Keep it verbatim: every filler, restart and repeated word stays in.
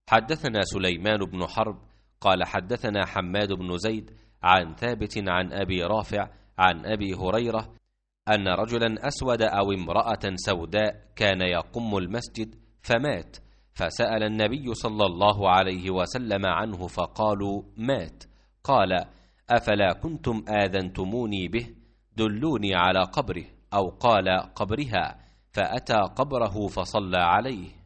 حدثنا سليمان بن حرب قال حدثنا حماد بن زيد عن ثابت عن أبي رافع عن أبي هريرة أن رجلا أسود أو امرأة سوداء كان يقم المسجد فمات، فسأل النبي صلى الله عليه وسلم عنه فقالوا مات. قال أفلا كنتم آذنتموني به؟ دلوني على قبره، أو قال قبرها، فأتى قبره فصلى عليه.